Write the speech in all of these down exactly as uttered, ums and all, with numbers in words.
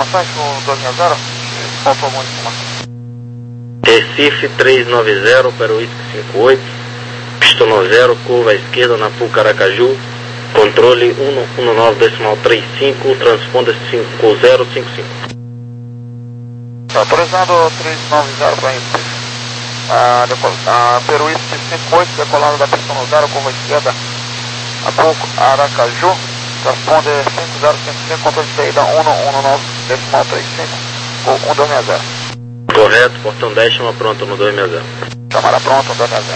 Informações com dois seis zero, faltou alguma informação. Recife três nove zero para o Whisky cinco oito, pistão zero, curva à esquerda na Pucaracaju, controle um um nove decimal trinta e cinco, transponder cinco zero cinco cinco. Tá, autorizado três nove zero para Recife. Ah, ah, Peru Whisky cinco oito, decolado da pistão zero, curva à esquerda, a Pucaracaju, transponder cinco zero cinco cinco, controle de saída um um nove decimal trinta e cinco, um dois seis zero. Correto, portão dez, chama pronto no dois seis zero. Chamada pronto, dois seis zero.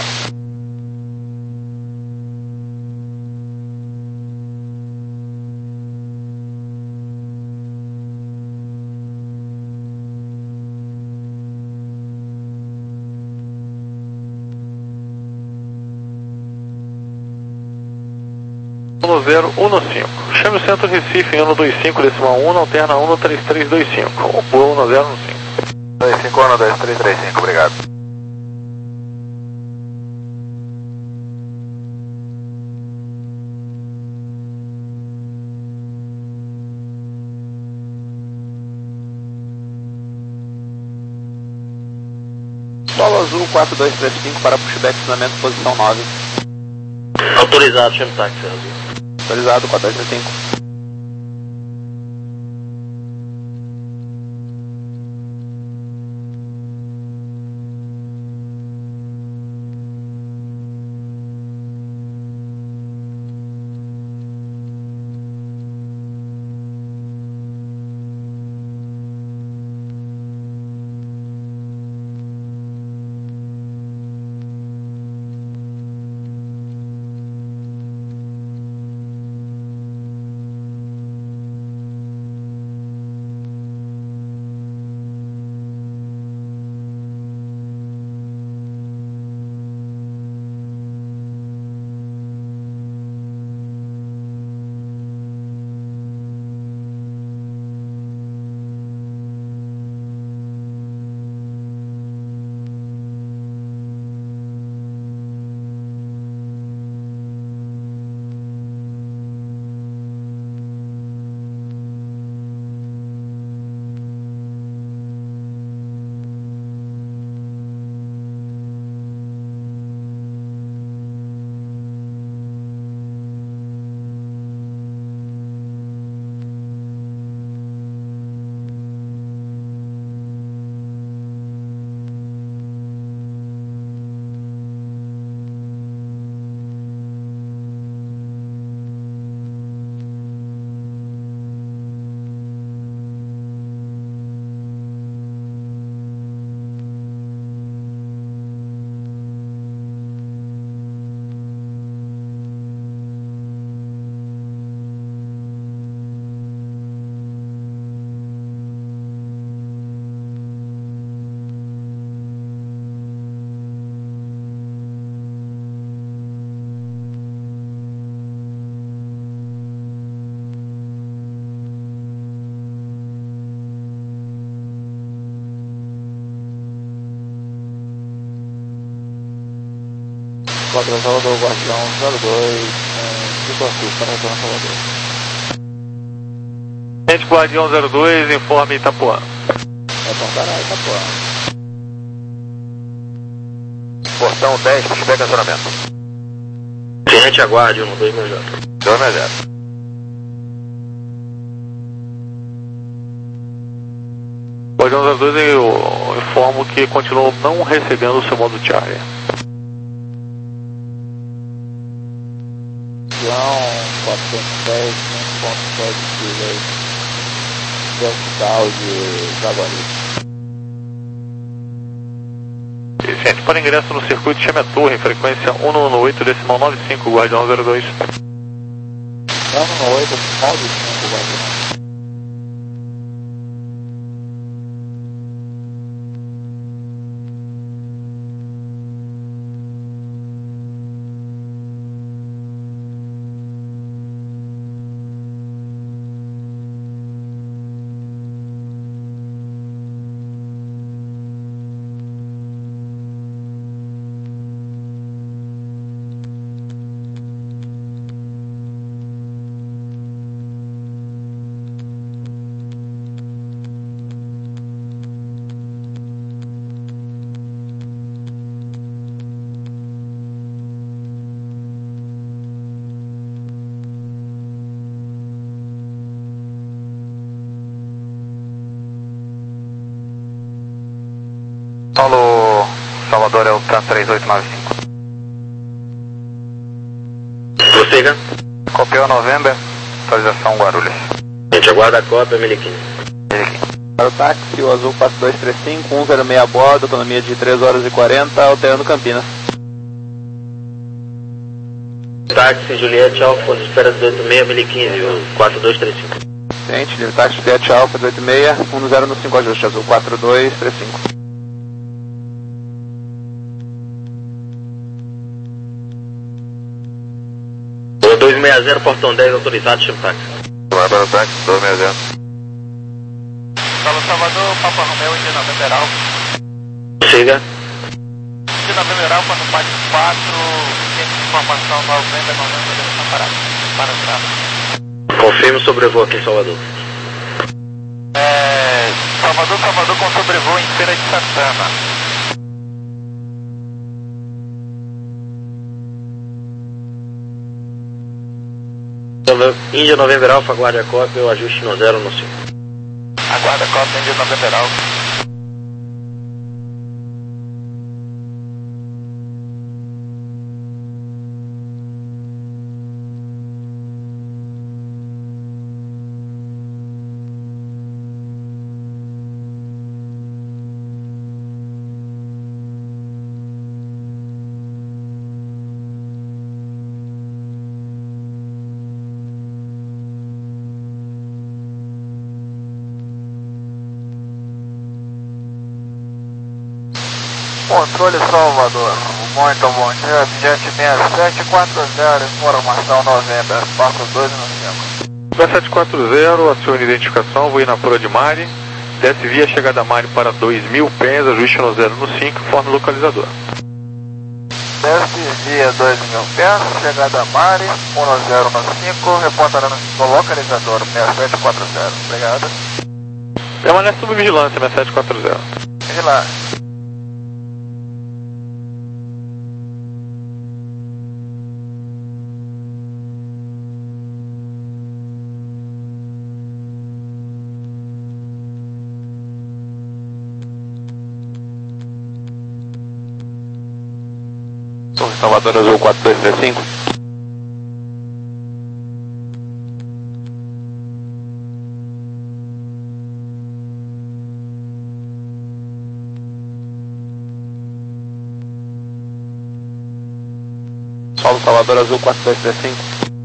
um zero um cinco. Chame o centro Recife em um dois cinco decimal um, alterna um três três dois cinco. um zero um cinco. dois cinco um dois três três cinco, obrigado. Solo Azul quatro dois três cinco para pushback fundamento posição nove. Autorizado, chame táxi azul. Autorizado quatro dois três cinco. Quadra Salvador, Guardião zero dois, Vitor Assis, para retorno a Salvador. Gente, Guardião zero dois, informe Itapuã. Então, caralho, Itapuã. Portão dez, pushback acionamento. Gente, aguarde no dois seis zero. dois seis zero. Guardião zero dois, eu informo que continuou não recebendo o seu modo Charlie. quatrocentos e dez, um ponto sete vertical de Jaguari. Gente, para ingresso no circuito, chame a torre, frequência um um oito decimal nove cinco, Guardião zero dois. um um oito decimal nove cinco, Guardião. Paulo Salvador é o K três oito nove cinco. Prossiga. Copiou November, atualização Guarulhos. A gente aguarda a cópia, mil e quinze. Para o táxi, o azul quatro dois três cinco, um zero seis a bordo, autonomia de três horas e quarenta, alterando Campinas. Táxi Juliette Alfa, quando espera dezoito seis, mil e quinze, quatro dois três cinco. Gente, livre táxi Juliette Alfa, dezoito seis, um zero no cinco ajuste, azul quatro dois três cinco. dois seis zero, portão dez, autorizado, chama táxi. Para o táxi, dois seis zero. Paulo Salvador, Papa Romeu, Indiana Federal. Prossiga. Indiana Federal, quando parte quatro, tem informação novembro, novembro, direção para para trás. Confirme o sobrevoo aqui em Salvador. É, Salvador, Salvador com sobrevoo em Feira de Santana. Índia November Alfa, aguarde a cópia, o ajuste no zero no cinco. Aguarda a cópia Índia November Alfa. Controle Salvador, muito bom dia, Jet seis sete quatro zero, informação November, espaço dois no cinco. seis sete quatro zero, acione identificação, vou ir na Pura de Mari, desce via chegada a Mari para dois mil pés, ajuste no zero no cinco, informe localizador. Desce via dois mil pés, chegada a Mari, um no zero no cinco, reportará no localizador seis sete quatro zero, obrigado. Permanece sob vigilância, seis sete quatro zero. Vigilância. Salvador azul quatro dois três cinco. Solo Salvador azul quatro dois três cinco.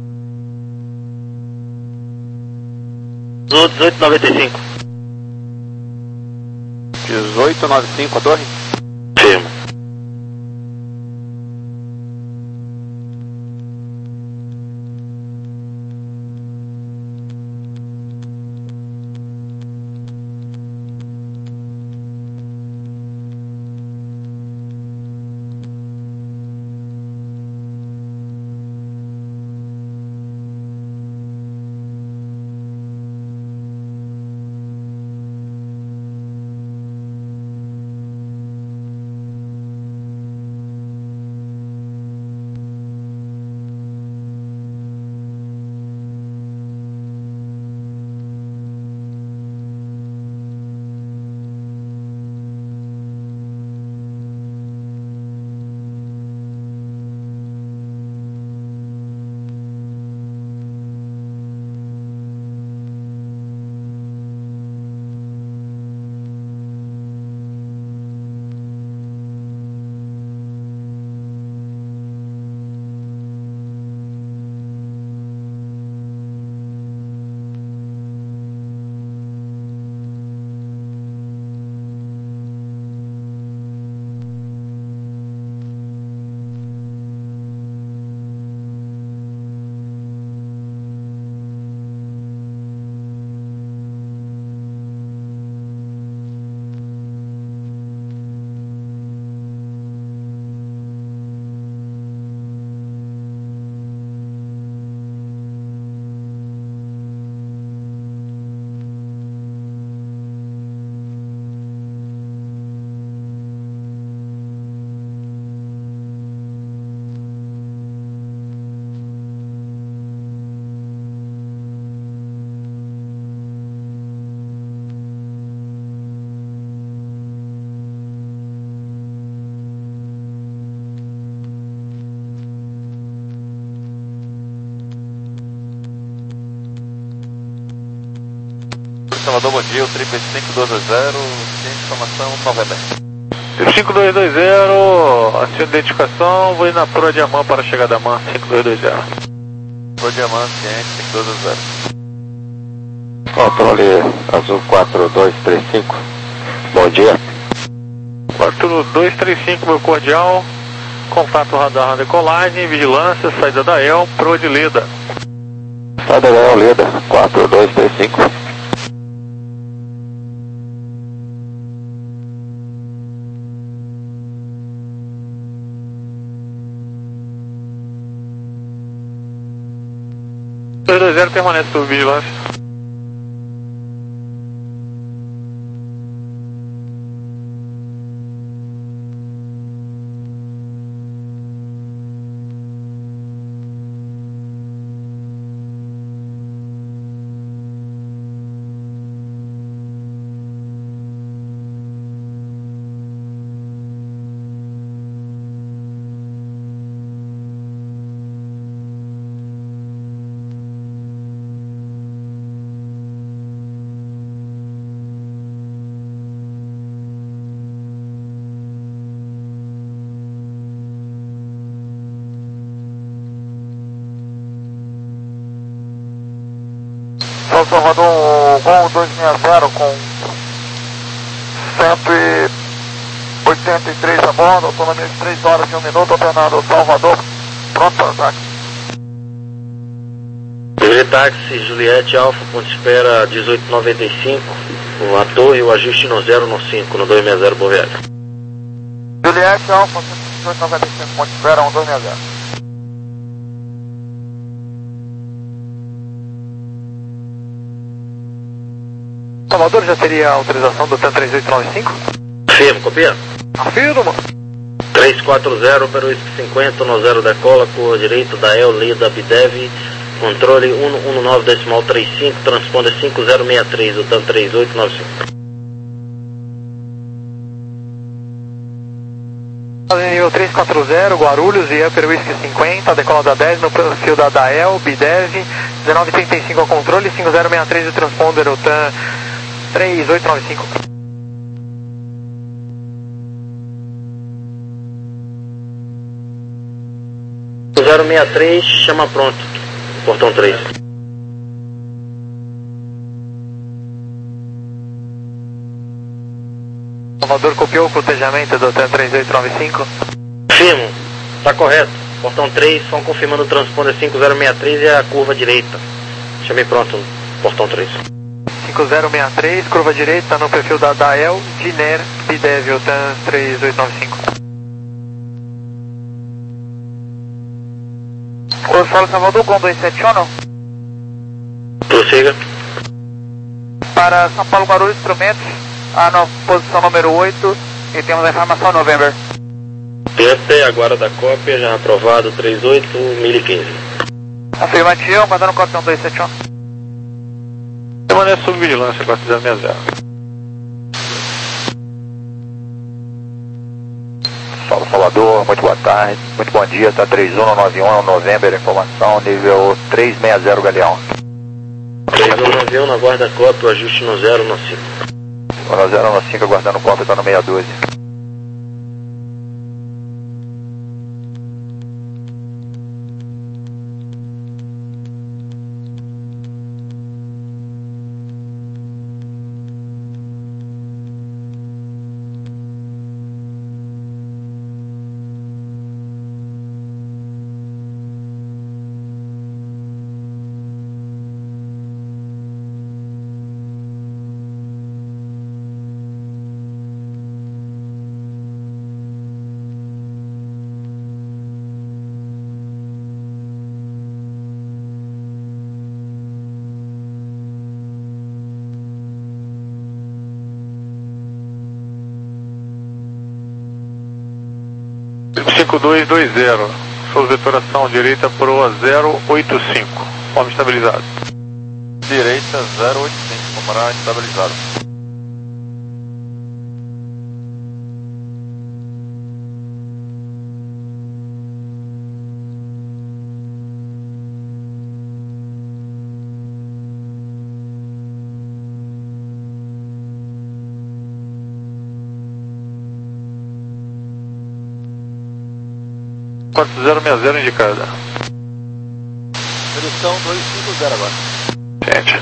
Azul dezoito noventa e cinco. dezoito noventa e cinco, a torre? Firma. Salvador, bom dia, o trip cinco dois dois zero, sem informação, November. cinco dois dois zero, a sua identificação, vou ir na Pro Diamant para a chegada da M A N cinco dois dois zero. Pro Diamant, ciente, cinco dois dois zero. Controle Azul quatro dois três cinco, bom dia. quatro dois três cinco, meu cordial, contato radar na decolagem, vigilância, saída da E L, Pro de Leda. Saída da E L, Leda, quatro dois três cinco. dois dois zero permanece sob vigilância. São Salvador, Gol dois seis zero com cento e oitenta e três a bordo, autonomia de três horas e um minuto, alternado Salvador, pronto para ataque. Livre táxi, Juliette Alfa, ponto de espera dezoito noventa e cinco, a torre, o ajuste no zero no cinco, no dois seis zero, Boa Viagem. Juliette Alfa, dezoito noventa e cinco, ponto de espera, um dois seis zero. Salvador, já teria a autorização do T A M três oito nove cinco? Firme, copia? Afirma. três quatro zero, Peruísque cinquenta, no zero decola, curva direita da E L, Leda, Bidev, controle cento e dezenove decimal trinta e cinco, transponder cinco zero seis três, o T A M três oito nove cinco. Nível três quatro zero, Guarulhos, e Peruísque cinquenta, decola da dez, no perfil da Dael, Bidev, dezenove trinta e cinco ao controle, cinco zero seis três, o transponder, o T A M três oito nove cinco. zero seis três, chama pronto, portão três. Salvador copiou o cotejamento do T A M três oito nove cinco. Firmo, está correto, portão três, só confirmando o transponder cinco zero seis três e a curva direita. Chamei pronto, portão três. cinco zero seis três, curva direita no perfil da Dael, Diner, Bidev, o T A M três oito nove cinco. O Solo Salvador, Gol dois sete um, Prossiga. para São Paulo, Guarulhos, instrumentos, a no, posição número oito, e temos a informação November. P T, agora da cópia, já aprovado, três oito mil e quinze. Afirmativo, mandando cópia um dois sete um. Permanece sob vigilância, quatro zero seis zero. Solo Salvador, muito boa tarde, muito bom dia, tá três um nove um, November, informação, nível três seis zero, Galeão. três um nove um, na guarda cópia, o ajuste no zero no cinco. No zero no cinco, aguardando cópia, tá no seis doze. cinco dois dois zero, sua vetoração direita Pro zero oito cinco, forma estabilizado. Direita zero oito cinco, forma estabilizado. quatro zero seis zero indicada. Redução dois cinco zero agora. Gente.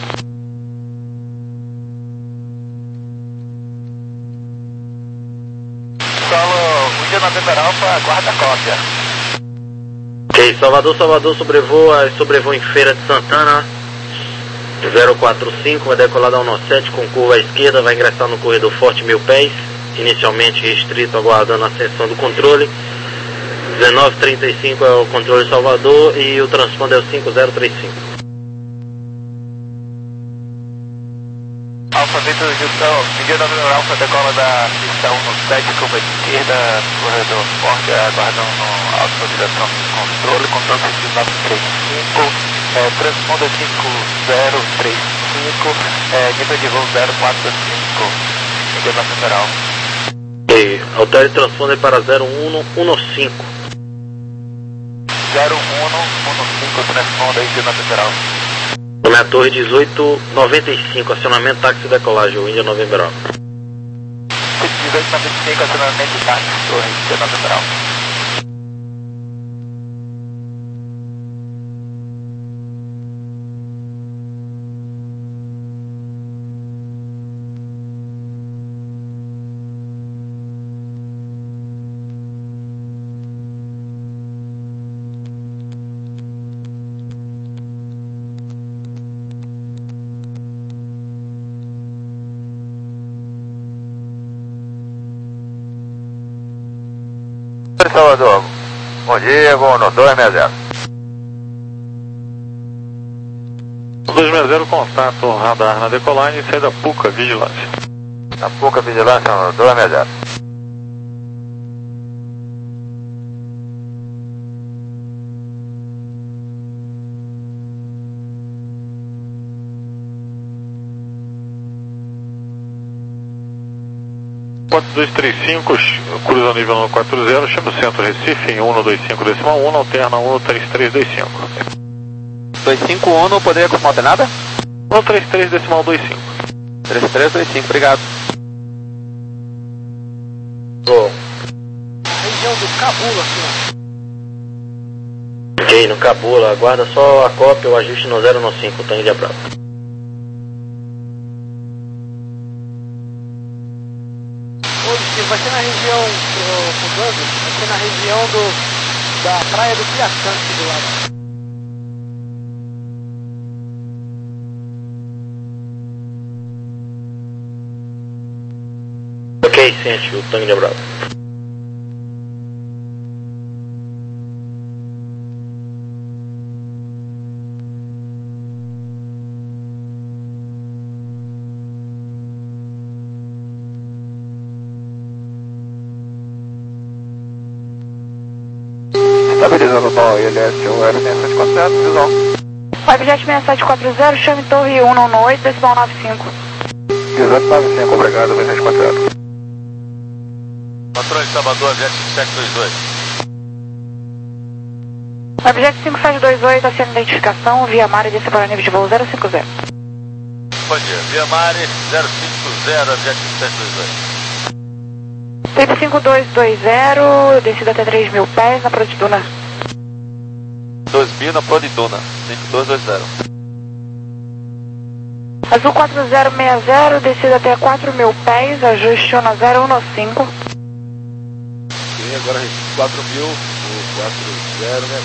Solo, o dia na Beber Alfa, guarda a cópia. Ok, Salvador, Salvador, sobrevoa, sobrevoo em Feira de Santana, zero quatro cinco, vai decolar da um sete com curva à esquerda, vai ingressar no corredor Forte Mil Pés, inicialmente restrito, aguardando a ascensão do controle. dezenove trinta e cinco é o controle de Salvador e o transponder é o cinco zero três cinco. Alfa Vitor Gilson, Miguel da Beber Alfa, decola da pista um sete, curva à esquerda, corredor Forte, aguardando a autorização do controle, controle sentido nove três cinco, é, transponder cinco zero três cinco, é, nível de voo zero quatro cinco, Miguel da Beber Alfa. Ok, altere transponder para zero um um cinco. zero um um cinco, transponder aí na Beber Alfa. Nome a torre dezoito noventa e cinco, acionamento táxi decolagem, o Índia November Alpha. dezoito noventa e cinco, acionamento táxi, torre Índia November Alpha. Salvador, bom dia, vou no dois seis zero. dois seis zero, contato radar na decolagem, saída Puca, vigilância. Na Puca, vigilância no dois seis zero. quatro dois três cinco, cruza nível no quatro zero, chama o centro Recife em um dois cinco decimal um, alterna um três três dois cinco. dois cinco um, poderia confirmar nada? um três três decimal dois cinco. três três dois cinco, obrigado. Oh. Região do Cabula, aqui, ó. Ok, no Cabula, aguarda só a cópia, o ajuste no zero um cinco, tanque de Abrão. Vai ser na região, o Gando, vai ser na região do, da praia do Piaçante do lado. Ok, sente o tanque de Abrão. Estabilizando o tom I L S um zero seis sete quatro zero, visão. Webjet seis sete quatro zero, chame torre cento e dezoito, decimal nove cinco. dezoito nove cinco, obrigado, seis sete quatro zero. Controle de Salvador, Jet cinco sete dois dois. Webjet cinco sete dois oito, aciona identificação, via mar e desce para nível de voo zero cinco zero. Bom dia, Via Mare zero cinco zero, Jet cinco sete dois dois. Teve cinco dois dois zero, descida até três mil pés na Prodiduna. dois mil na Prodiduna, cinco dois dois zero. Azul quatro zero seis zero, descida até quatro mil pés, ajuste na zero um cinco. E agora quatro mil, o quatro zero, né?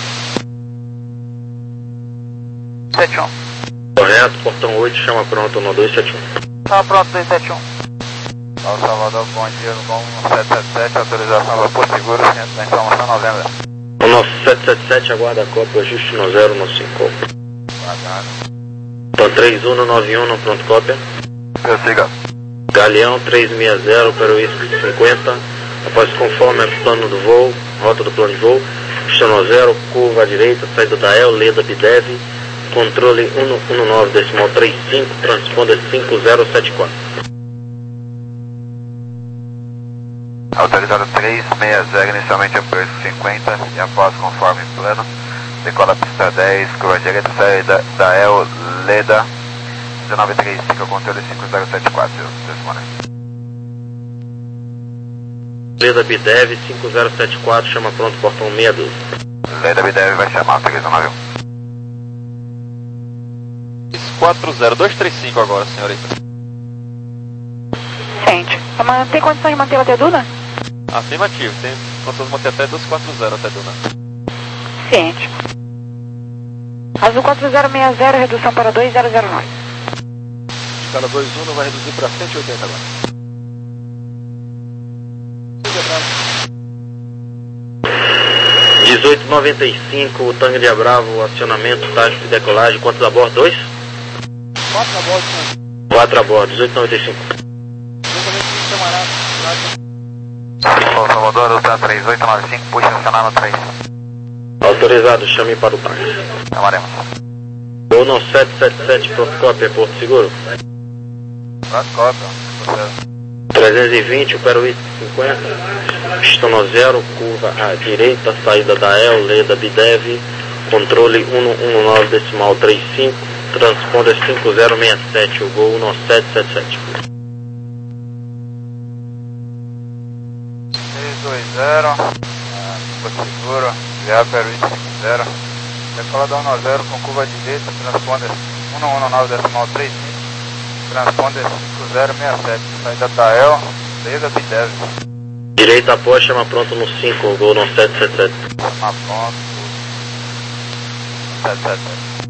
sete um. Correto, portão oito, chama pronto no dois sete um. Tá pronto, dois sete um. Alfa Salvador, bom dia, no sete sete sete, autorização para Porto Seguro, centro da informação novembro. O nosso sete sete sete aguarda a cópia, ajuste no zero um cinco. Aguardo. Então três um nove um, pronto cópia. Eu siga. Galeão três seis zero, para o Whisky cinquenta. Após conforme é o plano do voo, rota do plano de voo, no zero, curva à direita, saída da El, Leda Bidev, controle um um nove decimal três cinco, transponder cinco zero sete quatro. Autorizado três seis zero, inicialmente apoio cinquenta e após conforme plano, decola a pista dez, curva direita, saída da El Leda, dezenove trinta e cinco, controle cinco zero sete quatro, Leda Bidev cinco zero sete quatro, chama pronto, portão meia dúzia. Leda Bidev vai chamar, três um nove um. quatro zero dois três cinco agora, senhorita. Ciente. Tem condição de manter até Duna? Afirmativo, tem condição de manter até dois quatro zero até Duna. Ciente. Azul quatro zero seis zero, redução para dois zero zero nove. Escala dois um vai reduzir para cento e oitenta agora. dezoito noventa e cinco, Tango de Bravo, acionamento, taxa de decolagem, quantos a bordo? Dois? Quatro a bordo, senhor. Quatro a bordo, dezoito noventa e cinco. Ô, Salvador, Ultra três oito nove cinco, puxa acionar no três. Autorizado, chame para o táxi. Chamaremos. Ou não, sete sete sete, Procópia, Porto Seguro. Procópia, trezentos e vinte, o Peruísque cinquenta, pistão zero, curva à direita, saída da E L, Leda Bidev, controle cento e dezenove decimal trinta e cinco, transponder cinco zero seis sete, o Gol cento e sete sete sete. seis dois zero, Porto Seguro, Via Peruísque cinco zero, decolada um zero com curva à direita, transponder cento e dezenove decimal trinta e cinco, transponder cinco zero seis sete, saída da E L, Leda Bidev. Direita após, chama pronto no cinco, o Gol no sete sete sete. Chama pronto, sete sete sete.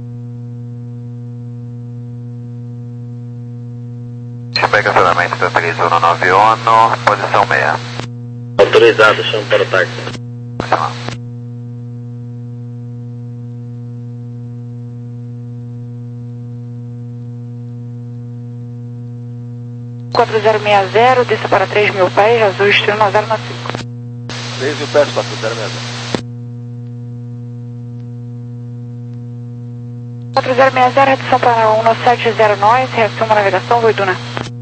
Feedback acionamento da três um nove um, posição meia. Autorizado, chama para o táxi. Vai chamar. quatro zero seis zero, desça para três mil pés, azul estrela zero nove cinco. três mil pés, quatro zero seis zero. quatro zero seis zero, redução para um sete zero nove, reação à navegação, voo Duna.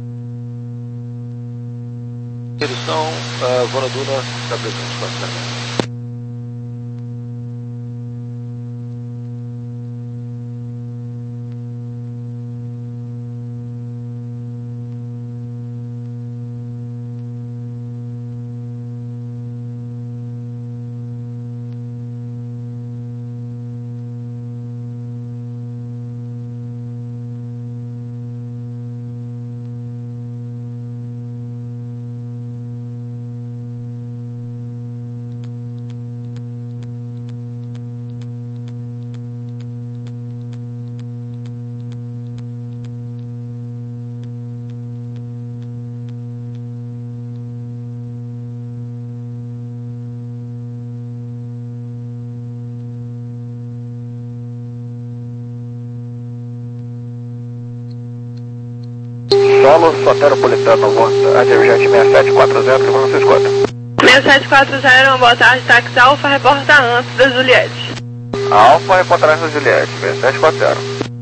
Redução, uh, voo Duna, está presente, quatro zero seis zero. Solo, Soteropolitano, Adjet seis sete quatro zero, Lima seis quatro. seis sete quatro zero, boa tarde, táxi Alfa, reporta antes da Juliette. Alfa, reporta antes da Juliette, seis sete quatro zero.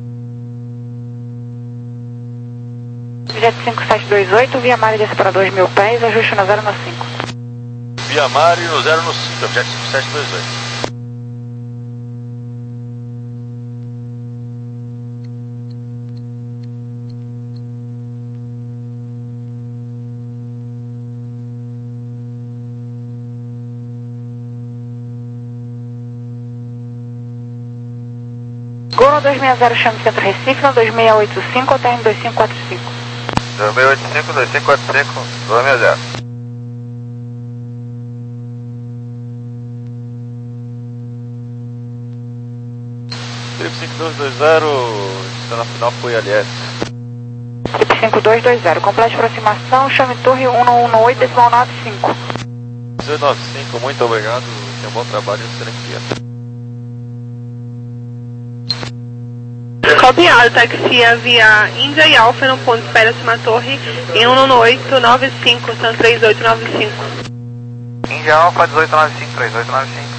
Jet cinco sete dois oito, Via Mário desce para dois mil pés, ajuste na zero cinco. Via Mário zero no cinco, Jet cinco sete dois oito. Gol no dois seis zero, chame Centro Recife, no dois seis oito cinco, até em dois cinco quatro cinco. dois seis oito cinco, dois cinco quatro cinco, dois seis zero. Trip cinco dois dois zero, destino final foi L S. Trip cinco dois dois zero, complete aproximação, chame Torre cento e dezenove decimal nove cinco. dezoito nove cinco, muito obrigado, tenha um bom trabalho e excelente dia. Copiado, taxia via Índia e Alfa no ponto de espera acima torre em um nove oito nove cinco, são três oito nove cinco. Índia Alfa dezoito nove cinco, três oito nove cinco.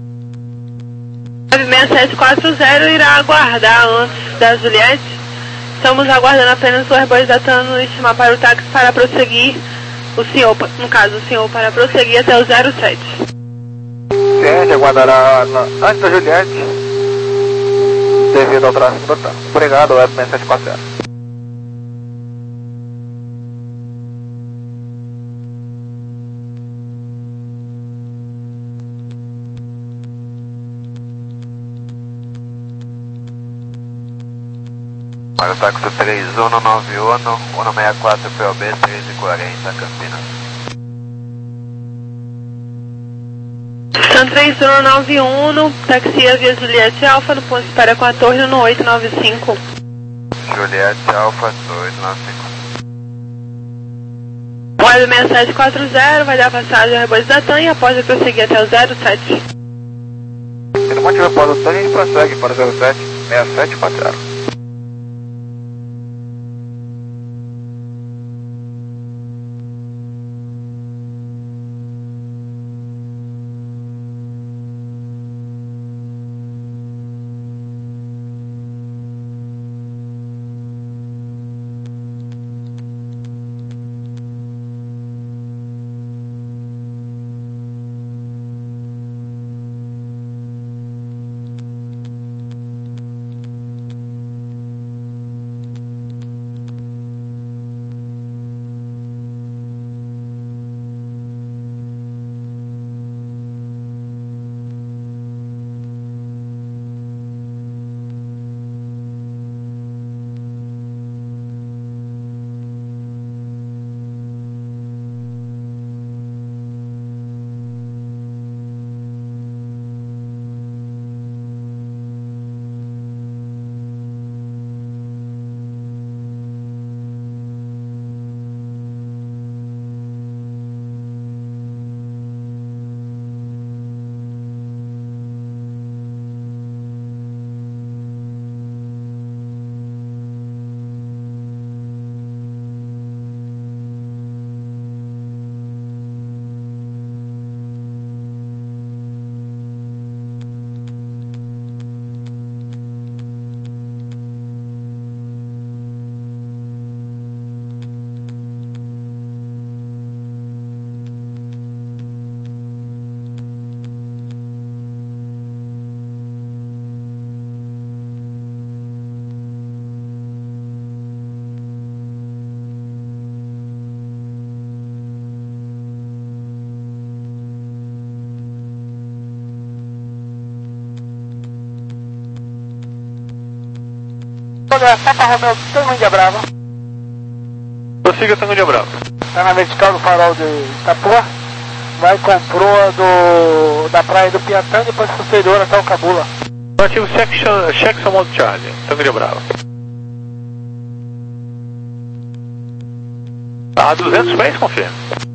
seis sete quatro zero irá aguardar antes da Juliette Estamos aguardando apenas o Airbus datando e chamar para o táxi para prosseguir, o senhor, no caso, o senhor para prosseguir até o zero sete. Ciente, aguardará na, antes da Juliette, devido ao tráfego do tanque. Obrigado, Web seis sete quatro zero. Aerotáxi três um nove um, um seis quatro P O B três e quarenta, Campinas. São três um nove um, taxia via Juliette Alfa, no ponto de espera com a torre no oito nove cinco. Juliette Alfa, oito nove cinco. Web seis sete quatro zero, vai dar passagem ao Airbus da TAM e após prosseguir até o zero sete. Se não mantiver após o tanque, a gente prossegue para o zero sete seis sete quatro zero. Papa Romeo, Tango de Brava. Prossiga Tango de Brava. Está na vertical do farol de Itapuã. Vai com proa do, da praia do Piatã, depois posterior até o Cabula. Ativo Section, Jackson Modo Charlie, Tango de Brava. A duzentos pés, confirma.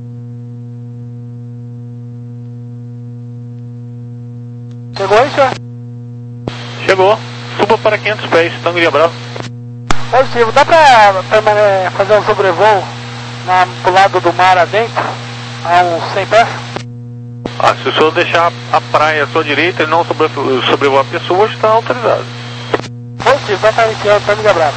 Chegou aí, senhor? Chegou. Suba para quinhentos pés, Tango de Brava. Positivo. Dá pra, pra fazer um sobrevoo na, pro lado do mar adentro, a uns cem pés? Ah, se o senhor deixar a praia à sua direita e não sobre, sobrevoar pessoas, está autorizado. Positivo. Dá pra iniciar o Tango de Brava.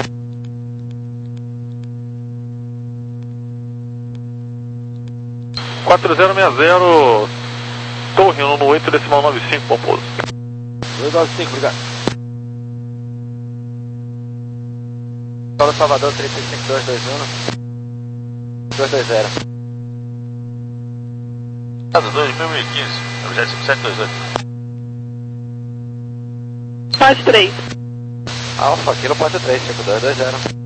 quatro zero seis zero, torre um no oito decimal nove cinco, bom pouso. dois nove cinco, obrigado. Paulo Salvador, três seis cinco dois dois um, dois dois zero. dois mil e quinze, objeto cinco sete dois oito. Pode três. Alfa, Kilo Pode três, cinco dois dois zero.